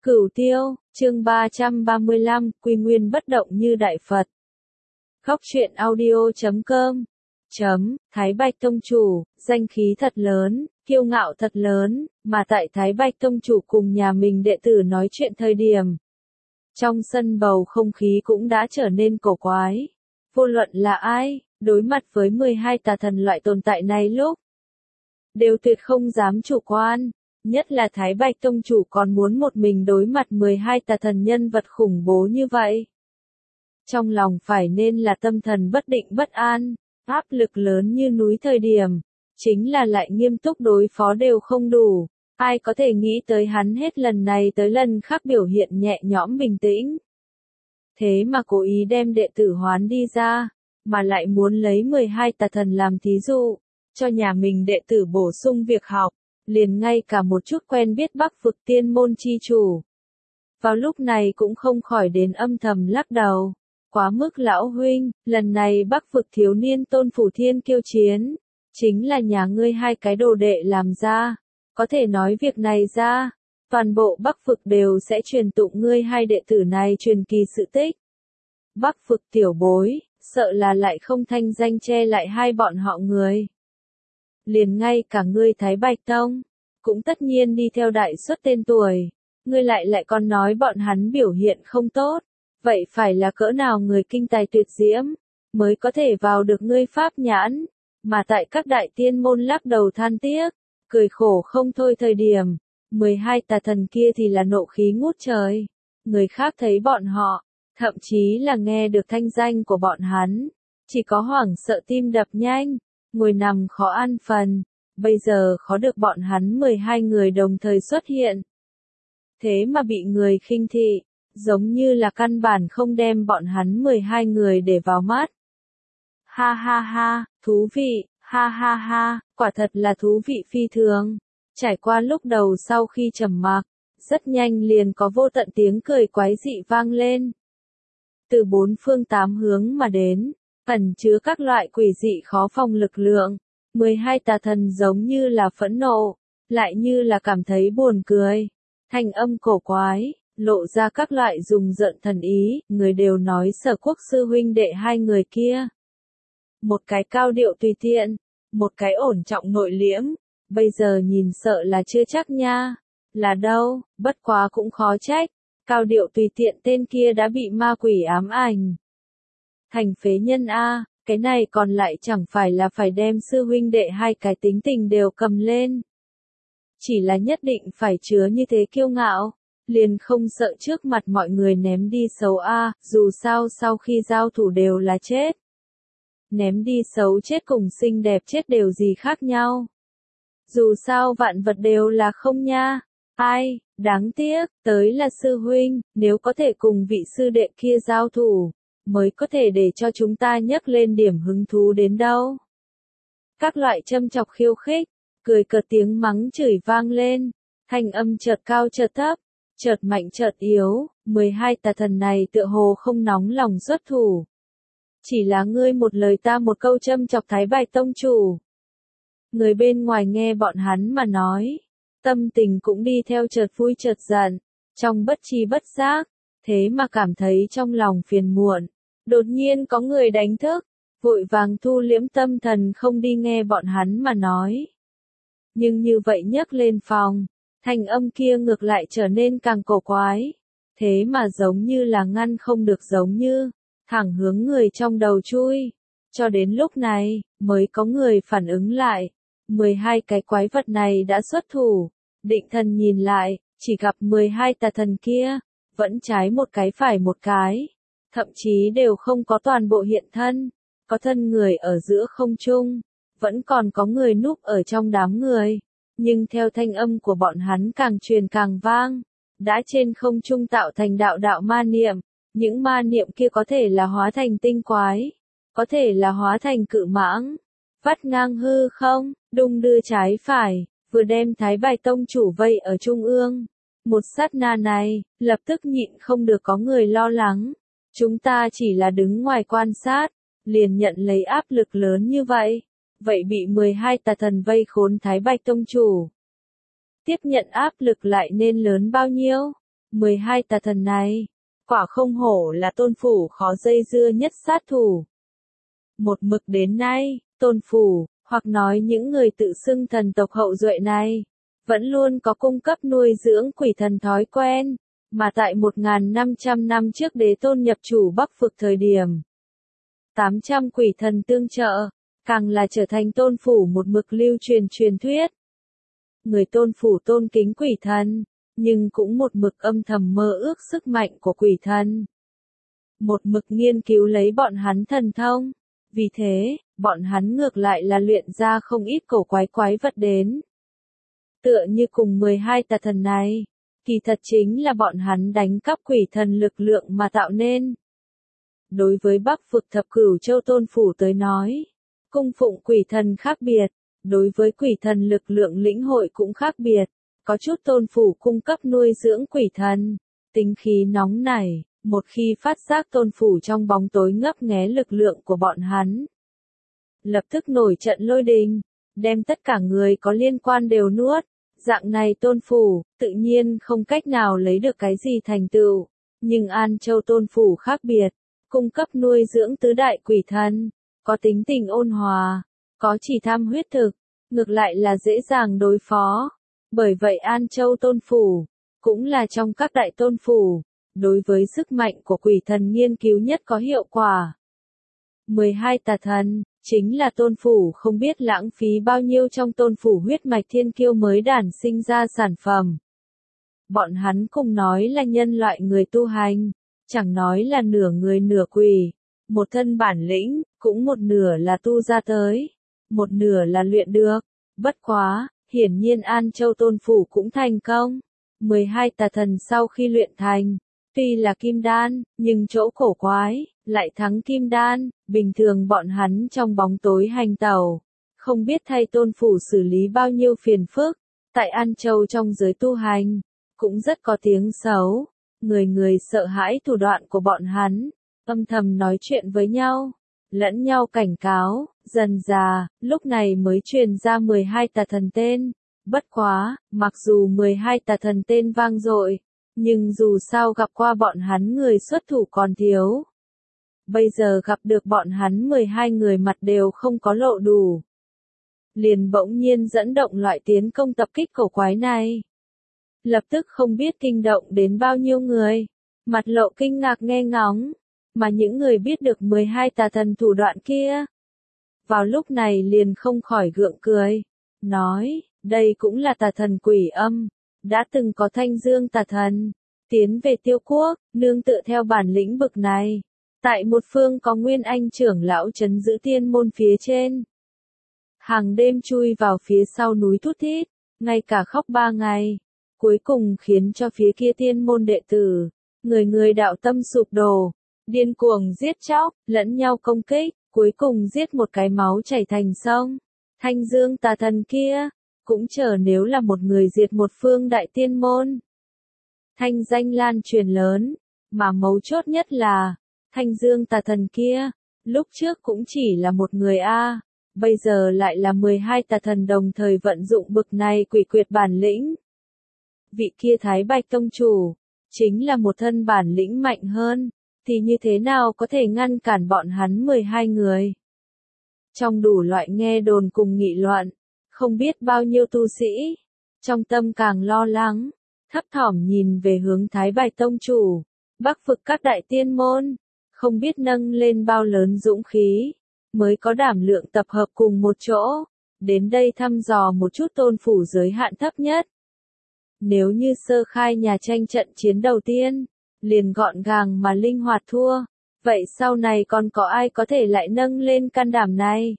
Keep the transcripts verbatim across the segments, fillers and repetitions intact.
Cửu Tiêu, chương ba trăm ba mươi lăm, Quy Nguyên bất động như Đại Phật. Khóc chuyện audio chấm com chấm, Thái Bạch Tông Chủ, danh khí thật lớn, kiêu ngạo thật lớn, mà tại Thái Bạch Tông Chủ cùng nhà mình đệ tử nói chuyện thời điểm. Trong sân bầu không khí cũng đã trở nên cổ quái. Vô luận là ai, đối mặt với mười hai tà thần loại tồn tại này lúc, đều tuyệt không dám chủ quan. Nhất là Thái Bạch Tông Chủ còn muốn một mình đối mặt mười hai tà thần nhân vật khủng bố như vậy. Trong lòng phải nên là tâm thần bất định bất an, áp lực lớn như núi thời điểm, chính là lại nghiêm túc đối phó đều không đủ. Ai có thể nghĩ tới hắn hết lần này tới lần khác biểu hiện nhẹ nhõm bình tĩnh. Thế mà cố ý đem đệ tử hoán đi ra, mà lại muốn lấy mười hai tà thần làm thí dụ, cho nhà mình đệ tử bổ sung việc học. Liền ngay cả một chút quen biết Bắc vực tiên môn chi chủ. Vào lúc này cũng không khỏi đến âm thầm lắc đầu. Quá mức lão huynh, lần này Bắc vực thiếu niên tôn phủ thiên kiêu chiến. Chính là nhà ngươi hai cái đồ đệ làm ra. Có thể nói việc này ra. Toàn bộ Bắc vực đều sẽ truyền tụng ngươi hai đệ tử này truyền kỳ sự tích. Bắc vực tiểu bối, sợ là lại không thanh danh che lại hai bọn họ người. Liền ngay cả ngươi Thái Bạch Tông, cũng tất nhiên đi theo đại suất tên tuổi, ngươi lại lại còn nói bọn hắn biểu hiện không tốt, vậy phải là cỡ nào người kinh tài tuyệt diễm, mới có thể vào được ngươi pháp nhãn, mà tại các đại tiên môn lắc đầu than tiếc, cười khổ không thôi thời điểm, mười hai tà thần kia thì là nộ khí ngút trời, người khác thấy bọn họ, thậm chí là nghe được thanh danh của bọn hắn, chỉ có hoảng sợ tim đập nhanh. Ngồi nằm khó ăn phần, bây giờ khó được bọn hắn mười hai người đồng thời xuất hiện. Thế mà bị người khinh thị, giống như là căn bản không đem bọn hắn mười hai người để vào mắt. Ha ha ha, thú vị, ha ha ha, quả thật là thú vị phi thường. Trải qua lúc đầu sau khi trầm mặc, rất nhanh liền có vô tận tiếng cười quái dị vang lên. Từ bốn phương tám hướng mà đến. Ẩn chứa các loại quỷ dị khó phòng lực lượng, mười hai tà thần giống như là phẫn nộ, lại như là cảm thấy buồn cười, thanh âm cổ quái, lộ ra các loại dùng giận thần ý, người đều nói Sở Quốc sư huynh đệ hai người kia. Một cái cao điệu tùy tiện, một cái ổn trọng nội liễm, bây giờ nhìn sợ là chưa chắc nha, là đâu, bất quá cũng khó trách, cao điệu tùy tiện tên kia đã bị ma quỷ ám ảnh. Thành phế nhân a, cái này còn lại chẳng phải là phải đem sư huynh đệ hai cái tính tình đều cầm lên. Chỉ là nhất định phải chứa như thế kiêu ngạo, liền không sợ trước mặt mọi người ném đi xấu a, dù sao sau khi giao thủ đều là chết. Ném đi xấu chết cùng xinh đẹp chết đều gì khác nhau. Dù sao vạn vật đều là không nha. Ai, đáng tiếc, tới là sư huynh, nếu có thể cùng vị sư đệ kia giao thủ. Mới có thể để cho chúng ta nhấc lên điểm hứng thú đến đâu. Các loại châm chọc khiêu khích, cười cợt tiếng mắng chửi vang lên, thanh âm chợt cao chợt thấp, chợt mạnh chợt yếu, mười hai tà thần này tựa hồ không nóng lòng xuất thủ. Chỉ là ngươi một lời ta một câu châm chọc Thái Bạch Tông Chủ. Người bên ngoài nghe bọn hắn mà nói, tâm tình cũng đi theo chợt vui chợt giận, trong bất tri bất giác. Thế mà cảm thấy trong lòng phiền muộn, đột nhiên có người đánh thức, vội vàng thu liễm tâm thần không đi nghe bọn hắn mà nói. Nhưng như vậy nhấc lên phòng, thanh âm kia ngược lại trở nên càng cổ quái, thế mà giống như là ngăn không được giống như, thẳng hướng người trong đầu chui. Cho đến lúc này, mới có người phản ứng lại, mười hai cái quái vật này đã xuất thủ, định thần nhìn lại, chỉ gặp mười hai tà thần kia. Vẫn trái một cái phải một cái, thậm chí đều không có toàn bộ hiện thân, có thân người ở giữa không trung, vẫn còn có người núp ở trong đám người, nhưng theo thanh âm của bọn hắn càng truyền càng vang, đã trên không trung tạo thành đạo đạo ma niệm, những ma niệm kia có thể là hóa thành tinh quái, có thể là hóa thành cự mãng, vắt ngang hư không, đung đưa trái phải, vừa đem Thái Bạch Tông Chủ vây ở trung ương. Một sát na này, lập tức nhịn không được có người lo lắng. Chúng ta chỉ là đứng ngoài quan sát, liền nhận lấy áp lực lớn như vậy. Vậy bị mười hai tà thần vây khốn Thái Bạch Tông Chủ. Tiếp nhận áp lực lại nên lớn bao nhiêu? mười hai tà thần này, quả không hổ là Tôn Phủ khó dây dưa nhất sát thủ. Một mực đến nay, Tôn Phủ, hoặc nói những người tự xưng thần tộc hậu duệ này, vẫn luôn có cung cấp nuôi dưỡng quỷ thần thói quen, mà tại một nghìn năm trăm năm trước Đế Tôn nhập chủ Bắc Vực thời điểm, tám trăm quỷ thần tương trợ, càng là trở thành Tôn Phủ một mực lưu truyền truyền thuyết. Người Tôn Phủ tôn kính quỷ thần, nhưng cũng một mực âm thầm mơ ước sức mạnh của quỷ thần. Một mực nghiên cứu lấy bọn hắn thần thông, vì thế, bọn hắn ngược lại là luyện ra không ít cổ quái quái vật đến. Tựa như cùng mười hai tà thần này, kỳ thật chính là bọn hắn đánh cắp quỷ thần lực lượng mà tạo nên. Đối với Bắc Vực Thập Cửu Châu Tôn Phủ tới nói, cung phụng quỷ thần khác biệt, đối với quỷ thần lực lượng lĩnh hội cũng khác biệt, có chút Tôn Phủ cung cấp nuôi dưỡng quỷ thần, tính khí nóng nảy, một khi phát giác Tôn Phủ trong bóng tối ngấp nghé lực lượng của bọn hắn, lập tức nổi trận lôi đình, đem tất cả người có liên quan đều nuốt. Dạng này Tôn Phủ, tự nhiên không cách nào lấy được cái gì thành tựu, nhưng An Châu Tôn Phủ khác biệt, cung cấp nuôi dưỡng tứ đại quỷ thần, có tính tình ôn hòa, có chỉ tham huyết thực, ngược lại là dễ dàng đối phó. Bởi vậy An Châu Tôn Phủ, cũng là trong các đại Tôn Phủ, đối với sức mạnh của quỷ thần nghiên cứu nhất có hiệu quả. mười hai tà thần, chính là Tôn Phủ không biết lãng phí bao nhiêu trong Tôn Phủ huyết mạch thiên kiêu mới đản sinh ra sản phẩm. Bọn hắn cùng nói là nhân loại người tu hành, chẳng nói là nửa người nửa quỷ, một thân bản lĩnh, cũng một nửa là tu ra tới, một nửa là luyện được. Bất quá, hiển nhiên An Châu Tôn Phủ cũng thành công. mười hai tà thần sau khi luyện thành, tuy là kim đan, nhưng chỗ cổ quái, lại thắng kim đan, bình thường bọn hắn trong bóng tối hành tẩu, không biết thay Tôn Phủ xử lý bao nhiêu phiền phức, tại An Châu trong giới tu hành, cũng rất có tiếng xấu, người người sợ hãi thủ đoạn của bọn hắn, âm thầm nói chuyện với nhau, lẫn nhau cảnh cáo, dần dà, lúc này mới truyền ra mười hai tà thần tên. Bất quá, mặc dù mười hai tà thần tên vang dội, nhưng dù sao gặp qua bọn hắn người xuất thủ còn thiếu. Bây giờ gặp được bọn hắn mười hai người mặt đều không có lộ đủ. Liền bỗng nhiên dẫn động loại tiến công tập kích cổ quái này. Lập tức không biết kinh động đến bao nhiêu người, mặt lộ kinh ngạc nghe ngóng, mà những người biết được mười hai tà thần thủ đoạn kia. Vào lúc này liền không khỏi gượng cười, nói, đây cũng là tà thần Quỷ Âm, đã từng có Thanh Dương tà thần, tiến về Tiêu Quốc, nương tựa theo bản lĩnh bực này. Tại một phương có Nguyên Anh trưởng lão trấn giữ tiên môn phía trên. Hàng đêm chui vào phía sau núi thút thít, ngay cả khóc ba ngày. Cuối cùng khiến cho phía kia tiên môn đệ tử, người người đạo tâm sụp đổ, điên cuồng giết chóc, lẫn nhau công kích, cuối cùng giết một cái máu chảy thành sông. Thanh Dương tà thần kia, cũng chờ nếu là một người diệt một phương đại tiên môn. Thanh danh lan truyền lớn, mà mấu chốt nhất là, Thanh Dương tà thần kia, lúc trước cũng chỉ là một người a, bây giờ lại là mười hai tà thần đồng thời vận dụng bực này quỷ quyệt bản lĩnh. Vị kia Thái Bạch Tông Chủ, chính là một thân bản lĩnh mạnh hơn, thì như thế nào có thể ngăn cản bọn hắn mười hai người. Trong đủ loại nghe đồn cùng nghị luận, không biết bao nhiêu tu sĩ, trong tâm càng lo lắng, thấp thỏm nhìn về hướng Thái Bạch Tông Chủ, Bắc Vực các đại tiên môn, không biết nâng lên bao lớn dũng khí, mới có đảm lượng tập hợp cùng một chỗ, đến đây thăm dò một chút Tôn Phủ giới hạn thấp nhất. Nếu như sơ khai nhà tranh trận chiến đầu tiên, liền gọn gàng mà linh hoạt thua, vậy sau này còn có ai có thể lại nâng lên can đảm này?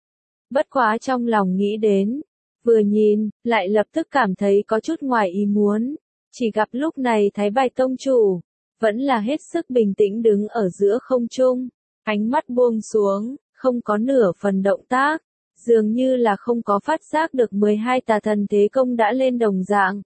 Bất quá trong lòng nghĩ đến, vừa nhìn, lại lập tức cảm thấy có chút ngoài ý muốn, chỉ gặp lúc này Thái Bạch Tông Chủ, vẫn là hết sức bình tĩnh đứng ở giữa không trung, ánh mắt buông xuống, không có nửa phần động tác, dường như là không có phát giác được mười hai tà thần thế công đã lên đồng dạng.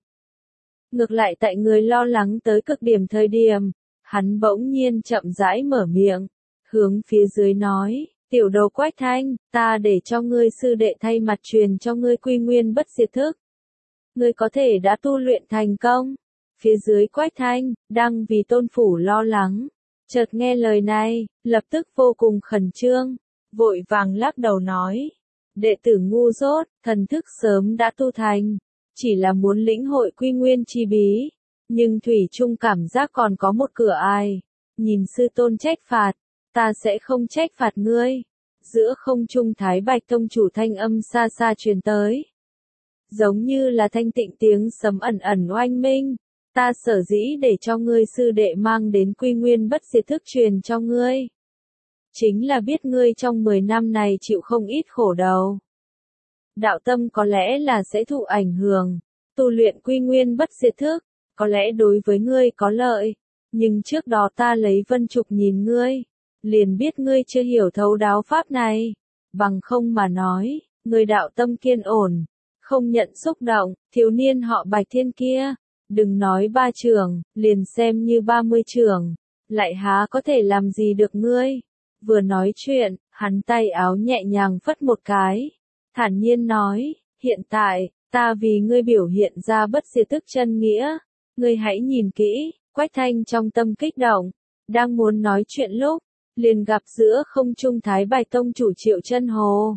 Ngược lại tại người lo lắng tới cực điểm thời điểm, hắn bỗng nhiên chậm rãi mở miệng, hướng phía dưới nói, tiểu đầu Quách Thanh, ta để cho ngươi sư đệ thay mặt truyền cho ngươi quy nguyên bất diệt thức. Ngươi có thể đã tu luyện thành công. Phía dưới Quách Thanh, đang vì tôn phủ lo lắng. Chợt nghe lời này, lập tức vô cùng khẩn trương, vội vàng lắc đầu nói. Đệ tử ngu dốt, thần thức sớm đã tu thành, chỉ là muốn lĩnh hội quy nguyên chi bí, nhưng thủy chung cảm giác còn có một cửa ai. Nhìn sư tôn trách phạt, ta sẽ không trách phạt ngươi. Giữa không trung Thái Bạch Tông chủ thanh âm xa xa truyền tới. Giống như là thanh tịnh tiếng sấm ẩn ẩn oanh minh. Ta sở dĩ để cho ngươi sư đệ mang đến quy nguyên bất diệt thức truyền cho ngươi. Chính là biết ngươi trong mười năm này chịu không ít khổ đầu. Đạo tâm có lẽ là sẽ thụ ảnh hưởng. Tu luyện quy nguyên bất diệt thức, có lẽ đối với ngươi có lợi. Nhưng trước đó ta lấy vân trục nhìn ngươi, liền biết ngươi chưa hiểu thấu đáo pháp này. Bằng không mà nói, ngươi đạo tâm kiên ổn, không nhận xúc động, thiếu niên họ Bạch Thiên kia. Đừng nói ba trường, liền xem như ba mươi trường, lại há có thể làm gì được ngươi. Vừa nói chuyện, hắn tay áo nhẹ nhàng phất một cái, thản nhiên nói, hiện tại, ta vì ngươi biểu hiện ra bất diệt thức chân nghĩa, ngươi hãy nhìn kỹ. Quách Thanh trong tâm kích động, đang muốn nói chuyện lúc, liền gặp giữa không trung Thái Bạch Tông chủ Triệu Chân Hồ.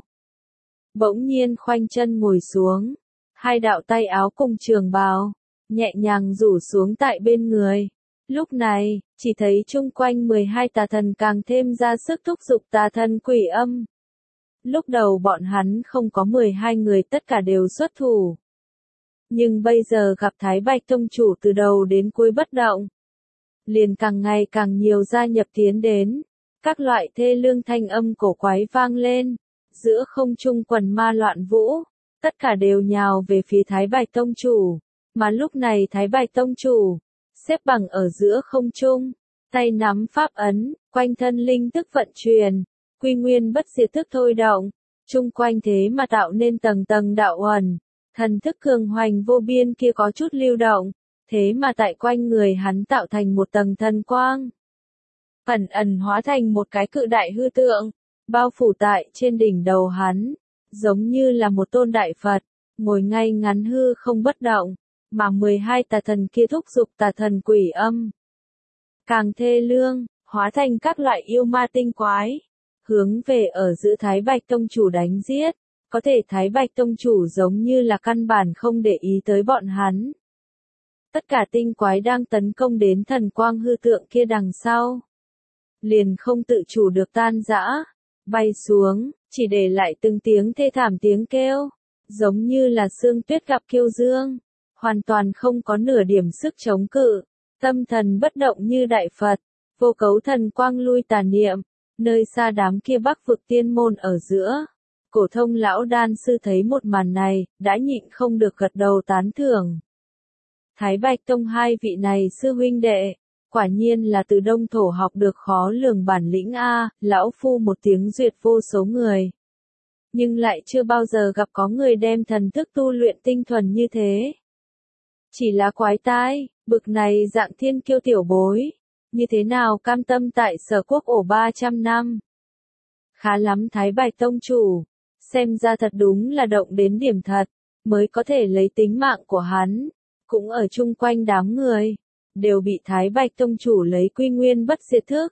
Bỗng nhiên khoanh chân ngồi xuống, hai đạo tay áo cùng trường bào, nhẹ nhàng rủ xuống tại bên người. Lúc này, chỉ thấy chung quanh mười hai tà thần càng thêm ra sức thúc giục tà thần quỷ âm. Lúc đầu bọn hắn không có mười hai người tất cả đều xuất thủ. Nhưng bây giờ gặp Thái Bạch Tông chủ từ đầu đến cuối bất động. Liền càng ngày càng nhiều gia nhập tiến đến. Các loại thê lương thanh âm cổ quái vang lên. Giữa không trung quần ma loạn vũ. Tất cả đều nhào về phía Thái Bạch Tông chủ. Mà lúc này Thái Bạch Tông chủ, xếp bằng ở giữa không trung, tay nắm pháp ấn, quanh thân linh tức vận truyền, quy nguyên bất diệt thức thôi động, chung quanh thế mà tạo nên tầng tầng đạo uẩn, thần thức cường hoành vô biên kia có chút lưu động, thế mà tại quanh người hắn tạo thành một tầng thần quang. Ẩn ẩn hóa thành một cái cự đại hư tượng, bao phủ tại trên đỉnh đầu hắn, giống như là một tôn đại Phật, ngồi ngay ngắn hư không bất động. Mà mười hai tà thần kia thúc giục tà thần quỷ âm. Càng thê lương, hóa thành các loại yêu ma tinh quái. Hướng về ở giữa Thái Bạch Tông chủ đánh giết. Có thể Thái Bạch Tông chủ giống như là căn bản không để ý tới bọn hắn. Tất cả tinh quái đang tấn công đến thần quang hư tượng kia đằng sau. Liền không tự chủ được tan rã. Bay xuống, chỉ để lại từng tiếng thê thảm tiếng kêu. Giống như là sương tuyết gặp kiêu dương. Hoàn toàn không có nửa điểm sức chống cự, tâm thần bất động như đại Phật, vô cấu thần quang lui tà niệm, nơi xa đám kia Bắc vực tiên môn ở giữa. Cổ thông lão đan sư thấy một màn này, đã nhịn không được gật đầu tán thưởng. Thái Bạch Tông hai vị này sư huynh đệ, quả nhiên là từ Đông Thổ học được khó lường bản lĩnh a, lão phu một tiếng duyệt vô số người. Nhưng lại chưa bao giờ gặp có người đem thần thức tu luyện tinh thuần như thế. Chỉ là quái tai, bực này dạng thiên kiêu tiểu bối, như thế nào cam tâm tại Sở Quốc ổ ba trăm năm. Khá lắm Thái Bạch Tông chủ, xem ra thật đúng là động đến điểm thật, mới có thể lấy tính mạng của hắn, cũng ở chung quanh đám người, đều bị Thái Bạch Tông chủ lấy quy nguyên bất diệt thức.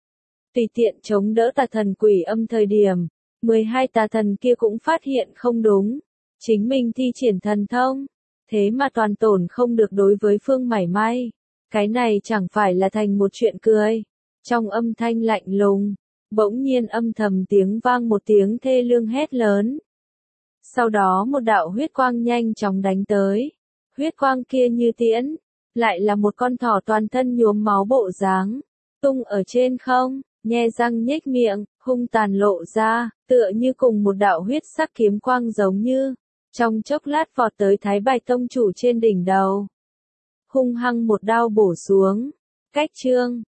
Tùy tiện chống đỡ tà thần quỷ âm thời điểm, mười hai tà thần kia cũng phát hiện không đúng, chính mình thi triển thần thông. Thế mà toàn tổn không được đối với phương mảy may. Cái này chẳng phải là thành một chuyện cười. Trong âm thanh lạnh lùng, bỗng nhiên âm thầm tiếng vang một tiếng thê lương hét lớn. Sau đó một đạo huyết quang nhanh chóng đánh tới. Huyết quang kia như tiễn, lại là một con thỏ toàn thân nhuốm máu bộ dáng, tung ở trên không, nhe răng nhếch miệng, hung tàn lộ ra, tựa như cùng một đạo huyết sắc kiếm quang giống như. Trong chốc lát vọt tới Thái Bạch Tông chủ trên đỉnh đầu. Hung hăng một đao bổ xuống. Cách chương.